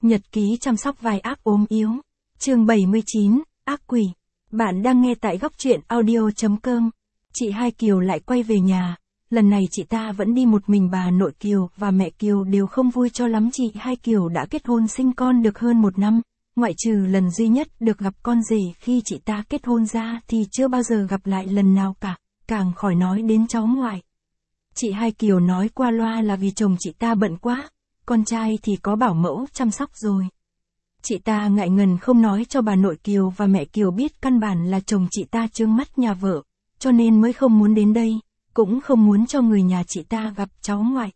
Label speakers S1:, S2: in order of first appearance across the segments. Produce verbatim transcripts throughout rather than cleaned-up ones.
S1: Nhật ký chăm sóc vai ác ốm yếu. Chương bảy mươi chín, ác quỷ. Bạn đang nghe tại góc truyện audio chấm com. Chị Hai Kiều lại quay về nhà. Lần này chị ta vẫn đi một mình, bà nội Kiều và mẹ Kiều đều không vui cho lắm. Chị Hai Kiều đã kết hôn sinh con được hơn một năm, ngoại trừ lần duy nhất được gặp con rể khi chị ta kết hôn ra thì chưa bao giờ gặp lại lần nào cả, càng khỏi nói đến cháu ngoại. Chị Hai Kiều nói qua loa là vì chồng chị ta bận quá, con trai thì có bảo mẫu chăm sóc rồi. Chị ta ngại ngần không nói cho bà nội Kiều và mẹ Kiều biết căn bản là chồng chị ta trướng mắt nhà vợ, cho nên mới không muốn đến đây, cũng không muốn cho người nhà chị ta gặp cháu ngoại.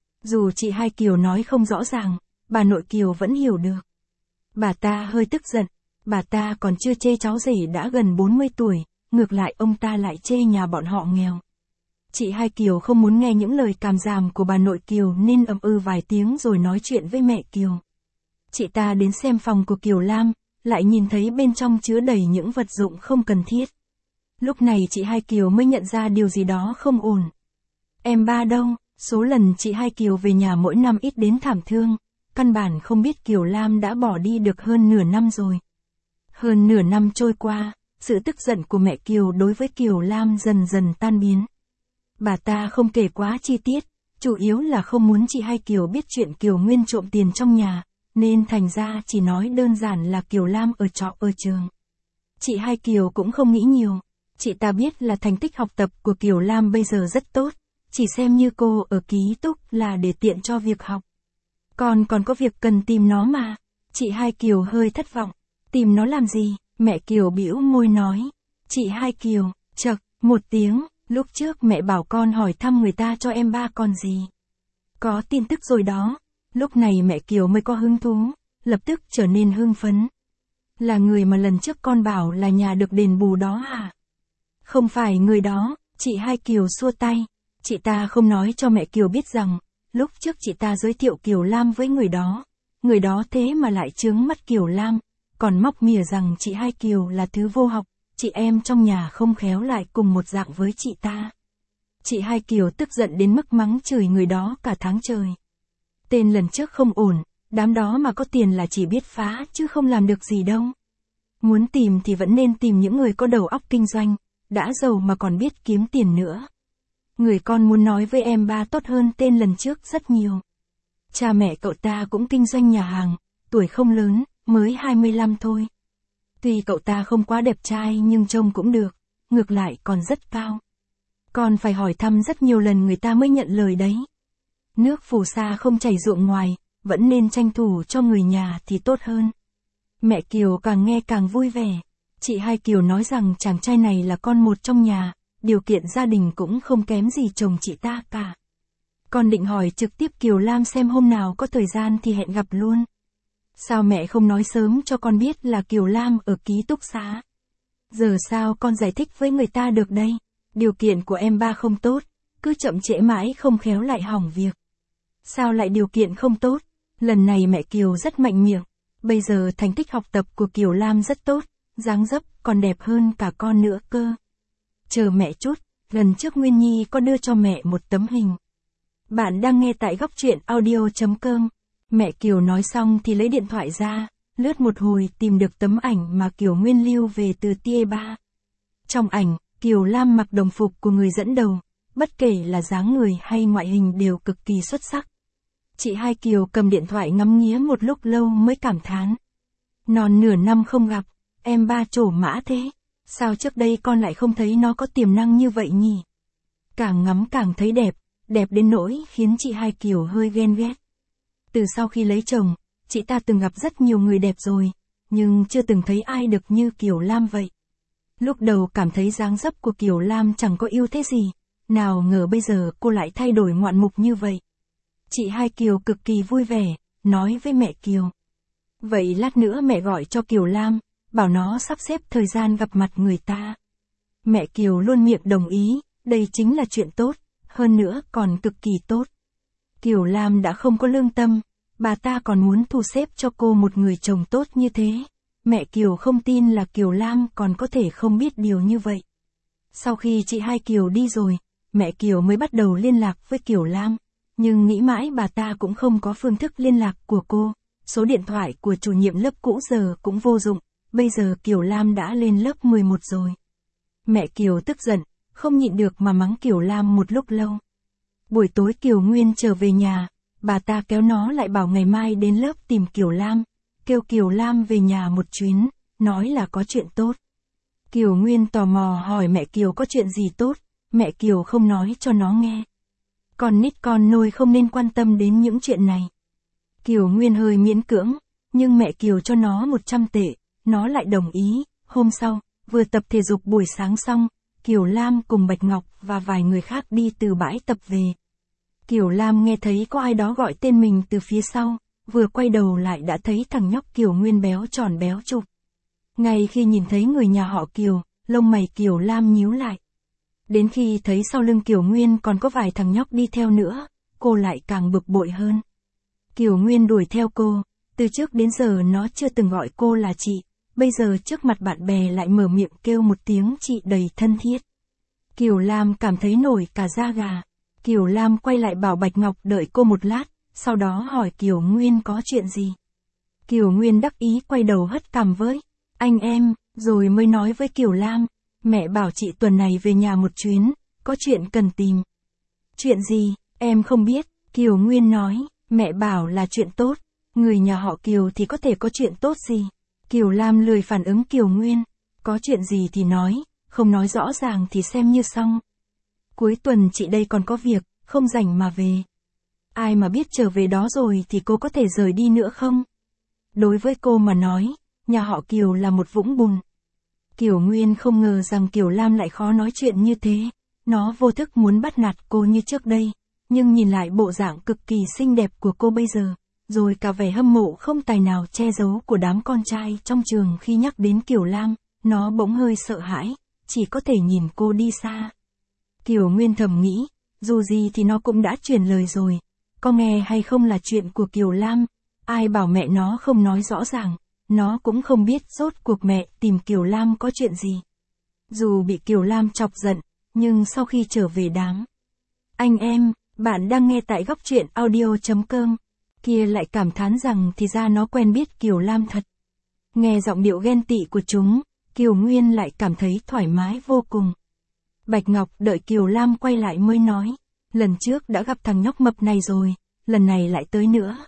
S1: Dù chị Hai Kiều nói không rõ ràng, bà nội Kiều vẫn hiểu được. Bà ta hơi tức giận, bà ta còn chưa chê cháu rể đã gần bốn mươi tuổi, ngược lại ông ta lại chê nhà bọn họ nghèo. Chị Hai Kiều không muốn nghe những lời càm ràm của bà nội Kiều nên ậm ừ vài tiếng rồi nói chuyện với mẹ Kiều. Chị ta đến xem phòng của Kiều Lam, lại nhìn thấy bên trong chứa đầy những vật dụng không cần thiết. Lúc này chị Hai Kiều mới nhận ra điều gì đó không ổn. Em ba đâu? Số lần chị Hai Kiều về nhà mỗi năm ít đến thảm thương, căn bản không biết Kiều Lam đã bỏ đi được hơn nửa năm rồi. Hơn nửa năm trôi qua, sự tức giận của mẹ Kiều đối với Kiều Lam dần dần tan biến. Bà ta không kể quá chi tiết, chủ yếu là không muốn chị Hai Kiều biết chuyện Kiều Nguyên trộm tiền trong nhà, nên thành ra chỉ nói đơn giản là Kiều Lam ở trọ ở trường. Chị Hai Kiều cũng không nghĩ nhiều, chị ta biết là thành tích học tập của Kiều Lam bây giờ rất tốt, chỉ xem như cô ở ký túc là để tiện cho việc học. Còn còn có việc cần tìm nó mà. Chị Hai Kiều hơi thất vọng. Tìm nó làm gì? Mẹ Kiều bĩu môi nói. Chị Hai Kiều, chậc, một tiếng, lúc trước mẹ bảo con hỏi thăm người ta cho em ba còn gì. Có tin tức rồi đó. Lúc này mẹ Kiều mới có hứng thú, lập tức trở nên hưng phấn. Là người mà lần trước con bảo là nhà được đền bù đó à? Không phải người đó, chị Hai Kiều xua tay. Chị ta không nói cho mẹ Kiều biết rằng, lúc trước chị ta giới thiệu Kiều Lam với người đó. Người đó thế mà lại chướng mắt Kiều Lam, còn móc mỉa rằng chị Hai Kiều là thứ vô học, chị em trong nhà không khéo lại cùng một dạng với chị ta. Chị Hai Kiều tức giận đến mức mắng chửi người đó cả tháng trời. Tên lần trước không ổn, đám đó mà có tiền là chỉ biết phá chứ không làm được gì đâu. Muốn tìm thì vẫn nên tìm những người có đầu óc kinh doanh, đã giàu mà còn biết kiếm tiền nữa. Người con muốn nói với em ba tốt hơn tên lần trước rất nhiều. Cha mẹ cậu ta cũng kinh doanh nhà hàng, tuổi không lớn, mới hai mươi lăm thôi. Tuy cậu ta không quá đẹp trai nhưng trông cũng được, ngược lại còn rất cao. Còn phải hỏi thăm rất nhiều lần người ta mới nhận lời đấy. Nước phù sa không chảy ruộng ngoài, vẫn nên tranh thủ cho người nhà thì tốt hơn. Mẹ Kiều càng nghe càng vui vẻ. Chị Hai Kiều nói rằng chàng trai này là con một trong nhà, điều kiện gia đình cũng không kém gì chồng chị ta cả. Con định hỏi trực tiếp Kiều Lam xem hôm nào có thời gian thì hẹn gặp luôn. Sao mẹ không nói sớm cho con biết là Kiều Lam ở ký túc xá? Giờ sao con giải thích với người ta được đây? Điều kiện của em ba không tốt, cứ chậm trễ mãi không khéo lại hỏng việc. Sao lại điều kiện không tốt? Lần này mẹ Kiều rất mạnh miệng. Bây giờ thành tích học tập của Kiều Lam rất tốt, dáng dấp còn đẹp hơn cả con nữa cơ. Chờ mẹ chút, lần trước Nguyên Nhi có đưa cho mẹ một tấm hình. Bạn đang nghe tại góc truyện audio chấm com. Mẹ Kiều nói xong thì lấy điện thoại ra, lướt một hồi tìm được tấm ảnh mà Kiều Nguyên lưu về từ T ba. Trong ảnh, Kiều Lam mặc đồng phục của người dẫn đầu, bất kể là dáng người hay ngoại hình đều cực kỳ xuất sắc. Chị Hai Kiều cầm điện thoại ngắm nghía một lúc lâu mới cảm thán. Non nửa năm không gặp, em ba trổ mã thế. Sao trước đây con lại không thấy nó có tiềm năng như vậy nhỉ? Càng ngắm càng thấy đẹp, đẹp đến nỗi khiến chị Hai Kiều hơi ghen ghét. Từ sau khi lấy chồng, chị ta từng gặp rất nhiều người đẹp rồi, nhưng chưa từng thấy ai được như Kiều Lam vậy. Lúc đầu cảm thấy dáng dấp của Kiều Lam chẳng có ưu thế gì, nào ngờ bây giờ cô lại thay đổi ngoạn mục như vậy. Chị Hai Kiều cực kỳ vui vẻ, nói với mẹ Kiều. Vậy lát nữa mẹ gọi cho Kiều Lam, bảo nó sắp xếp thời gian gặp mặt người ta. Mẹ Kiều luôn miệng đồng ý, đây chính là chuyện tốt, hơn nữa còn cực kỳ tốt. Kiều Lam đã không có lương tâm, bà ta còn muốn thu xếp cho cô một người chồng tốt như thế. Mẹ Kiều không tin là Kiều Lam còn có thể không biết điều như vậy. Sau khi chị Hai Kiều đi rồi, mẹ Kiều mới bắt đầu liên lạc với Kiều Lam, nhưng nghĩ mãi bà ta cũng không có phương thức liên lạc của cô, số điện thoại của chủ nhiệm lớp cũ giờ cũng vô dụng, bây giờ Kiều Lam đã lên lớp mười một rồi. Mẹ Kiều tức giận, không nhịn được mà mắng Kiều Lam một lúc lâu. Buổi tối Kiều Nguyên trở về nhà, bà ta kéo nó lại bảo ngày mai đến lớp tìm Kiều Lam, kêu Kiều Lam về nhà một chuyến, nói là có chuyện tốt. Kiều Nguyên tò mò hỏi mẹ Kiều có chuyện gì tốt, mẹ Kiều không nói cho nó nghe. Con nít con nôi không nên quan tâm đến những chuyện này. Kiều Nguyên hơi miễn cưỡng, nhưng mẹ Kiều cho nó một trăm tệ, nó lại đồng ý. Hôm sau, vừa tập thể dục buổi sáng xong, Kiều Lam cùng Bạch Ngọc và vài người khác đi từ bãi tập về. Kiều Lam nghe thấy có ai đó gọi tên mình từ phía sau, vừa quay đầu lại đã thấy thằng nhóc Kiều Nguyên béo tròn béo trục. Ngay khi nhìn thấy người nhà họ Kiều, lông mày Kiều Lam nhíu lại. Đến khi thấy sau lưng Kiều Nguyên còn có vài thằng nhóc đi theo nữa, cô lại càng bực bội hơn. Kiều Nguyên đuổi theo cô, từ trước đến giờ nó chưa từng gọi cô là chị, bây giờ trước mặt bạn bè lại mở miệng kêu một tiếng chị đầy thân thiết. Kiều Lam cảm thấy nổi cả da gà. Kiều Lam quay lại bảo Bạch Ngọc đợi cô một lát, sau đó hỏi Kiều Nguyên có chuyện gì. Kiều Nguyên đắc ý quay đầu hất cằm với anh em, rồi mới nói với Kiều Lam, mẹ bảo chị tuần này về nhà một chuyến, có chuyện cần tìm. Chuyện gì, em không biết, Kiều Nguyên nói, mẹ bảo là chuyện tốt, người nhà họ Kiều thì có thể có chuyện tốt gì. Kiều Lam lười phản ứng Kiều Nguyên, có chuyện gì thì nói, không nói rõ ràng thì xem như xong. Cuối tuần chị đây còn có việc, không rảnh mà về. Ai mà biết trở về đó rồi thì cô có thể rời đi nữa không? Đối với cô mà nói, nhà họ Kiều là một vũng bùn. Kiều Nguyên không ngờ rằng Kiều Lam lại khó nói chuyện như thế, nó vô thức muốn bắt nạt cô như trước đây, nhưng nhìn lại bộ dạng cực kỳ xinh đẹp của cô bây giờ, rồi cả vẻ hâm mộ không tài nào che giấu của đám con trai trong trường khi nhắc đến Kiều Lam, nó bỗng hơi sợ hãi, chỉ có thể nhìn cô đi xa. Kiều Nguyên thầm nghĩ, dù gì thì nó cũng đã truyền lời rồi, có nghe hay không là chuyện của Kiều Lam, ai bảo mẹ nó không nói rõ ràng, nó cũng không biết rốt cuộc mẹ tìm Kiều Lam có chuyện gì. Dù bị Kiều Lam chọc giận, nhưng sau khi trở về đám anh em, bạn đang nghe tại góc truyện audio chấm com, kia lại cảm thán rằng thì ra nó quen biết Kiều Lam thật. Nghe giọng điệu ghen tị của chúng, Kiều Nguyên lại cảm thấy thoải mái vô cùng. Bạch Ngọc đợi Kiều Lam quay lại mới nói, lần trước đã gặp thằng nhóc mập này rồi, lần này lại tới nữa.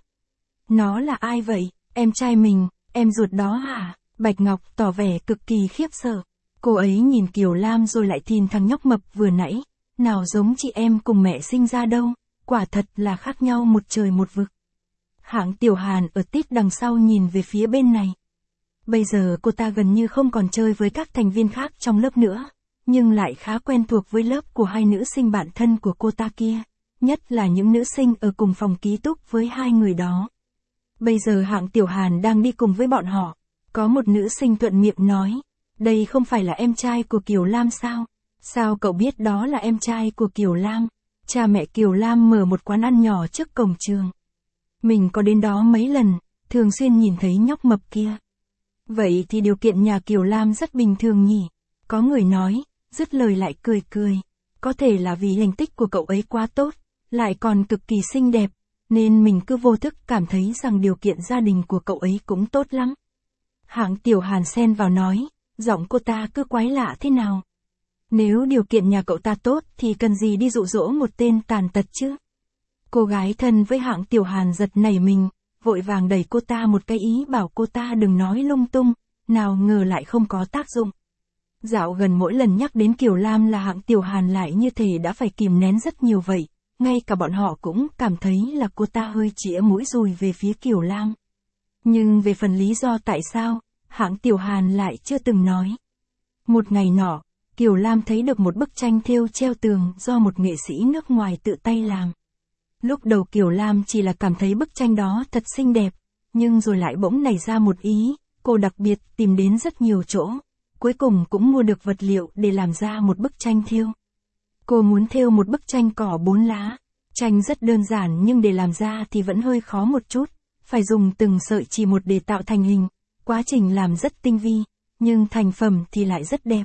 S1: Nó là ai vậy, em trai mình, em ruột đó hả? Bạch Ngọc tỏ vẻ cực kỳ khiếp sợ. Cô ấy nhìn Kiều Lam rồi lại nhìn thằng nhóc mập vừa nãy, nào giống chị em cùng mẹ sinh ra đâu, quả thật là khác nhau một trời một vực. Hạng Tiểu Hàn ở tít đằng sau nhìn về phía bên này. Bây giờ cô ta gần như không còn chơi với các thành viên khác trong lớp nữa, nhưng lại khá quen thuộc với lớp của hai nữ sinh bạn thân của cô ta kia, nhất là những nữ sinh ở cùng phòng ký túc với hai người đó. Bây giờ Hạng Tiểu Hàn đang đi cùng với bọn họ, có một nữ sinh thuận miệng nói, đây không phải là em trai của Kiều Lam sao? Sao cậu biết đó là em trai của Kiều Lam? Cha mẹ Kiều Lam mở một quán ăn nhỏ trước cổng trường. Mình có đến đó mấy lần, thường xuyên nhìn thấy nhóc mập kia. Vậy thì điều kiện nhà Kiều Lam rất bình thường nhỉ? Có người nói, dứt lời lại cười cười. Có thể là vì thành tích của cậu ấy quá tốt, lại còn cực kỳ xinh đẹp, nên mình cứ vô thức cảm thấy rằng điều kiện gia đình của cậu ấy cũng tốt lắm. Hạng Tiểu Hàn xen vào nói, giọng cô ta cứ quái lạ thế nào. Nếu điều kiện nhà cậu ta tốt thì cần gì đi dụ dỗ một tên tàn tật chứ? Cô gái thân với Hạng Tiểu Hàn giật nảy mình, vội vàng đẩy cô ta một cái ý bảo cô ta đừng nói lung tung, nào ngờ lại không có tác dụng. Dạo gần mỗi lần nhắc đến Kiều Lam là Hạng Tiểu Hàn lại như thể đã phải kìm nén rất nhiều vậy, ngay cả bọn họ cũng cảm thấy là cô ta hơi chĩa mũi dùi về phía Kiều Lam. Nhưng về phần lý do tại sao, Hạng Tiểu Hàn lại chưa từng nói. Một ngày nọ, Kiều Lam thấy được một bức tranh thêu treo tường do một nghệ sĩ nước ngoài tự tay làm. Lúc đầu Kiều Lam chỉ là cảm thấy bức tranh đó thật xinh đẹp, nhưng rồi lại bỗng nảy ra một ý, cô đặc biệt tìm đến rất nhiều chỗ, cuối cùng cũng mua được vật liệu để làm ra một bức tranh thêu. Cô muốn thêu một bức tranh cỏ bốn lá, tranh rất đơn giản nhưng để làm ra thì vẫn hơi khó một chút, phải dùng từng sợi chỉ một để tạo thành hình, quá trình làm rất tinh vi, nhưng thành phẩm thì lại rất đẹp.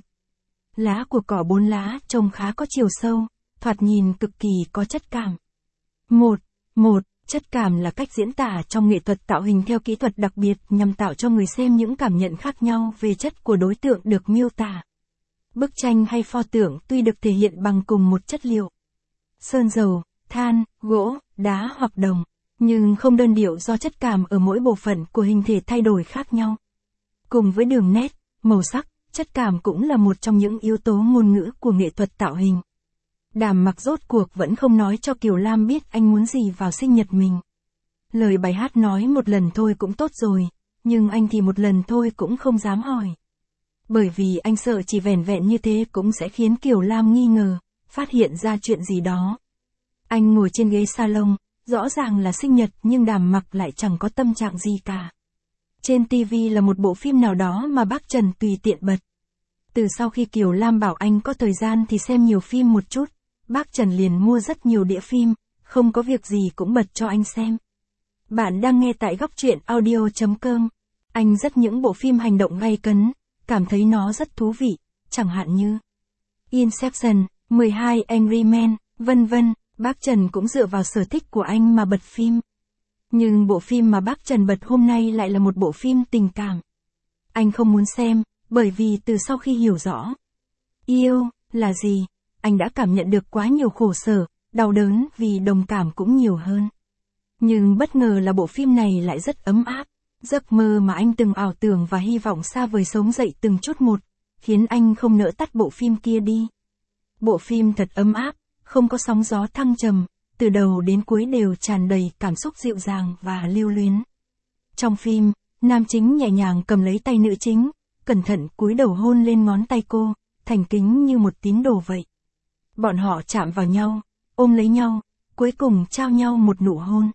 S1: Lá của cỏ bốn lá trông khá có chiều sâu, thoạt nhìn cực kỳ có chất cảm. Một, một, Chất cảm là cách diễn tả trong nghệ thuật tạo hình theo kỹ thuật đặc biệt nhằm tạo cho người xem những cảm nhận khác nhau về chất của đối tượng được miêu tả. Bức tranh hay pho tượng tuy được thể hiện bằng cùng một chất liệu, sơn dầu, than, gỗ, đá hoặc đồng, nhưng không đơn điệu do chất cảm ở mỗi bộ phận của hình thể thay đổi khác nhau. Cùng với đường nét, màu sắc, chất cảm cũng là một trong những yếu tố ngôn ngữ của nghệ thuật tạo hình. Đàm Mặc rốt cuộc vẫn không nói cho Kiều Lam biết anh muốn gì vào sinh nhật mình. Lời bài hát nói một lần thôi cũng tốt rồi, nhưng anh thì một lần thôi cũng không dám hỏi. Bởi vì anh sợ chỉ vẻn vẹn như thế cũng sẽ khiến Kiều Lam nghi ngờ, phát hiện ra chuyện gì đó. Anh ngồi trên ghế salon, rõ ràng là sinh nhật nhưng Đàm Mặc lại chẳng có tâm trạng gì cả. Trên ti vi là một bộ phim nào đó mà bác Trần tùy tiện bật. Từ sau khi Kiều Lam bảo anh có thời gian thì xem nhiều phim một chút, bác Trần liền mua rất nhiều đĩa phim, không có việc gì cũng bật cho anh xem. Bạn đang nghe tại góc truyện audio chấm com. Anh rất những bộ phim hành động gay cấn, cảm thấy nó rất thú vị, chẳng hạn như Inception, mười hai Angry Men, vân vân. Bác Trần cũng dựa vào sở thích của anh mà bật phim. Nhưng bộ phim mà bác Trần bật hôm nay lại là một bộ phim tình cảm. Anh không muốn xem, bởi vì từ sau khi hiểu rõ yêu là gì, anh đã cảm nhận được quá nhiều khổ sở, đau đớn vì đồng cảm cũng nhiều hơn. Nhưng bất ngờ là bộ phim này lại rất ấm áp, giấc mơ mà anh từng ảo tưởng và hy vọng xa vời sống dậy từng chút một, khiến anh không nỡ tắt bộ phim kia đi. Bộ phim thật ấm áp, không có sóng gió thăng trầm, từ đầu đến cuối đều tràn đầy cảm xúc dịu dàng và lưu luyến. Trong phim, nam chính nhẹ nhàng cầm lấy tay nữ chính, cẩn thận cúi đầu hôn lên ngón tay cô, thành kính như một tín đồ vậy. Bọn họ chạm vào nhau, ôm lấy nhau, cuối cùng trao nhau một nụ hôn.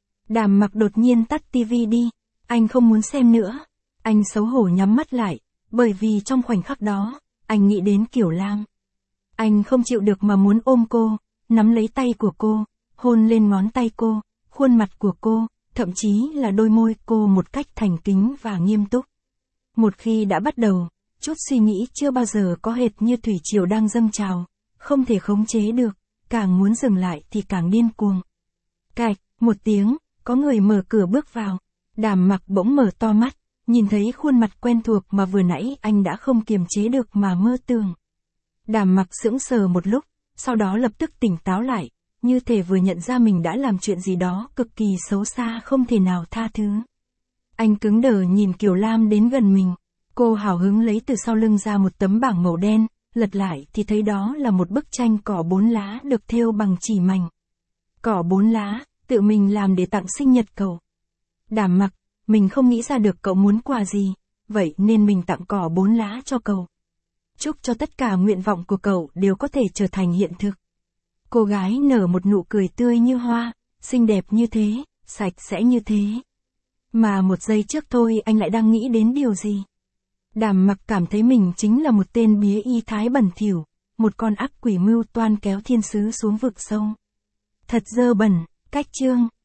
S1: Đàm Mặc đột nhiên tắt tivi đi, anh không muốn xem nữa. Anh xấu hổ nhắm mắt lại, bởi vì trong khoảnh khắc đó, anh nghĩ đến Kiều Lam. Anh không chịu được mà muốn ôm cô, nắm lấy tay của cô, hôn lên ngón tay cô, khuôn mặt của cô, thậm chí là đôi môi cô một cách thành kính và nghiêm túc. Một khi đã bắt đầu, chút suy nghĩ chưa bao giờ có hệt như thủy triều đang dâng trào, không thể khống chế được, càng muốn dừng lại thì càng điên cuồng. Cạch, một tiếng, có người mở cửa bước vào. Đàm Mặc bỗng mở to mắt, nhìn thấy khuôn mặt quen thuộc mà vừa nãy anh đã không kiềm chế được mà mơ tưởng. Đàm Mặc sững sờ một lúc, sau đó lập tức tỉnh táo lại, như thể vừa nhận ra mình đã làm chuyện gì đó cực kỳ xấu xa không thể nào tha thứ. Anh cứng đờ nhìn Kiều Lam đến gần mình, cô hào hứng lấy từ sau lưng ra một tấm bảng màu đen, lật lại thì thấy đó là một bức tranh cỏ bốn lá được thêu bằng chỉ mảnh. Cỏ bốn lá, tự mình làm để tặng sinh nhật cậu. Đàm Mặc, mình không nghĩ ra được cậu muốn quà gì, vậy nên mình tặng cỏ bốn lá cho cậu. Chúc cho tất cả nguyện vọng của cậu đều có thể trở thành hiện thực. Cô gái nở một nụ cười tươi như hoa, xinh đẹp như thế, sạch sẽ như thế. Mà một giây trước thôi anh lại đang nghĩ đến điều gì? Đàm Mặc cảm thấy mình chính là một tên bía y thái bẩn thỉu, một con ác quỷ mưu toan kéo thiên sứ xuống vực sâu. Thật dơ bẩn, cách chương.